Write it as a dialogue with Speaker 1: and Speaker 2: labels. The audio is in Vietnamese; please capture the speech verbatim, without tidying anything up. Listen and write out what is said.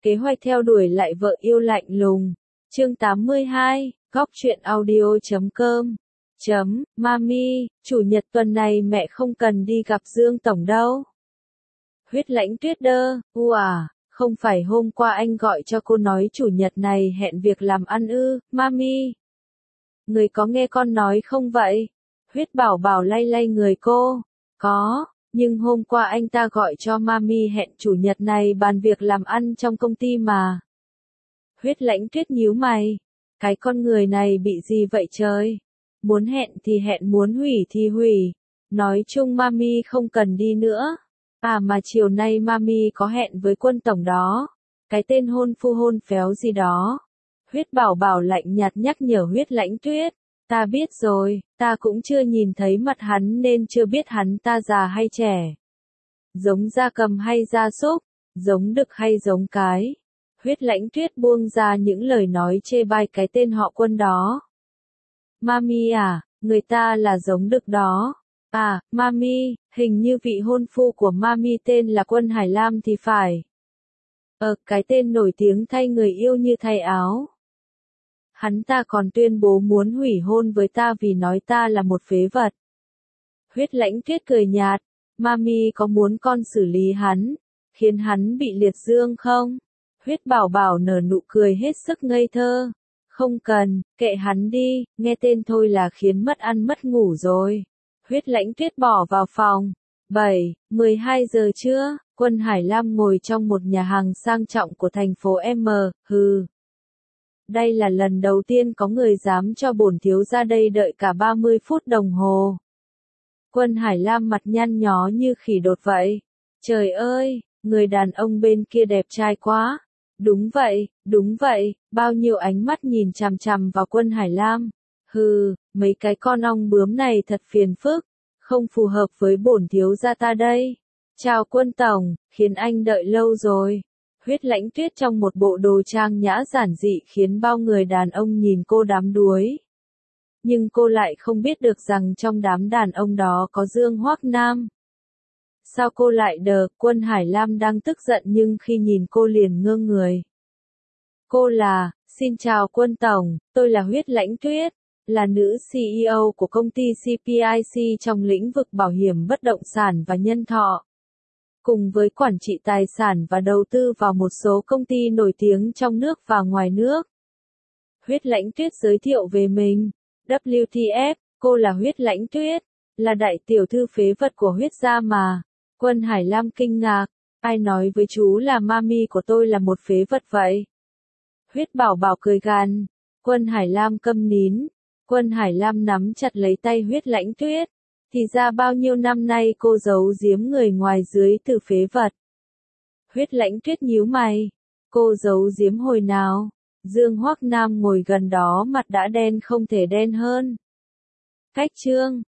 Speaker 1: Kế hoạch theo đuổi lại vợ yêu lạnh lùng. Chương tám mươi hai, góc truyện audio chấm com. Chấm, Mami, chủ nhật tuần này mẹ không cần đi gặp Dương Tổng đâu. Huyết Lãnh Tuyết đơ, u à, không phải hôm qua anh gọi cho cô nói chủ nhật này hẹn việc làm ăn ư, Mami. Người có nghe con nói không vậy? Huyết Bảo Bảo lay lay người cô. Có, nhưng hôm qua anh ta gọi cho Mami hẹn chủ nhật này bàn việc làm ăn trong công ty mà. Huyết Lãnh Tuyết nhíu mày. Cái con người này bị gì vậy trời? Muốn hẹn thì hẹn, muốn hủy thì hủy. Nói chung Mami không cần đi nữa. À mà chiều nay Mami có hẹn với Quân Tổng đó. Cái tên hôn phu hôn phéo gì đó. Huyết Bảo Bảo lạnh nhạt nhắc nhở Huyết Lãnh Tuyết. Ta biết rồi, ta cũng chưa nhìn thấy mặt hắn nên chưa biết hắn ta già hay trẻ. Giống gia cầm hay gia súc, giống đực hay giống cái. Huyết Lãnh Tuyết buông ra những lời nói chê bai cái tên họ Quân đó. Mami à, người ta là giống đực đó. À, Mami, hình như vị hôn phu của Mami tên là Quân Hải Lam thì phải. Ờ, cái tên nổi tiếng thay người yêu như thay áo. Hắn ta còn tuyên bố muốn hủy hôn với ta vì nói ta là một phế vật. Huyết Lãnh Tuyết cười nhạt, Mami có muốn con xử lý hắn, khiến hắn bị liệt dương không? Huyết Bảo Bảo nở nụ cười hết sức ngây thơ. Không cần, kệ hắn đi, nghe tên thôi là khiến mất ăn mất ngủ rồi. Huyết Lãnh Tuyết bỏ vào phòng. bảy, mười hai giờ trưa, Quân Hải Lam ngồi trong một nhà hàng sang trọng của thành phố M, hừ. Đây là lần đầu tiên có người dám cho bổn thiếu ra đây đợi cả ba mươi phút đồng hồ. Quân Hải Lam mặt nhăn nhó như khỉ đột vậy. Trời ơi, người đàn ông bên kia đẹp trai quá. Đúng vậy, đúng vậy, bao nhiêu ánh mắt nhìn chằm chằm vào Quân Hải Lam. Hừ, mấy cái con ong bướm này thật phiền phức, không phù hợp với bổn thiếu gia ta đây. Chào Quân Tổng, khiến anh đợi lâu rồi. Huyết Lãnh Tuyết trong một bộ đồ trang nhã giản dị khiến bao người đàn ông nhìn cô đắm đuối. Nhưng cô lại không biết được rằng trong đám đàn ông đó có Dương Hoắc Nam. Sao cô lại đờ? Quân Hải Lam đang tức giận nhưng khi nhìn cô liền ngơ người. Cô là, xin chào Quân Tổng, tôi là Huyết Lãnh Tuyết, là nữ xê e ô của công ty xê pê i xê trong lĩnh vực bảo hiểm bất động sản và nhân thọ. Cùng với quản trị tài sản và đầu tư vào một số công ty nổi tiếng trong nước và ngoài nước. Huyết Lãnh Tuyết giới thiệu về mình. vê kép tê ép, cô là Huyết Lãnh Tuyết, là đại tiểu thư phế vật của Huyết gia mà. Quân Hải Lam kinh ngạc, ai nói với chú là Mami của tôi là một phế vật vậy? Huyết Bảo Bảo cười gằn. Quân Hải Lam câm nín. Quân Hải Lam nắm chặt lấy tay Huyết Lãnh Tuyết. Thì ra bao nhiêu năm nay cô giấu giếm người ngoài dưới từ phế vật. Huyết Lãnh Tuyết nhíu mày. Cô giấu giếm hồi nào? Dương Hoắc Nam ngồi gần đó mặt đã đen không thể đen hơn. Cách chương.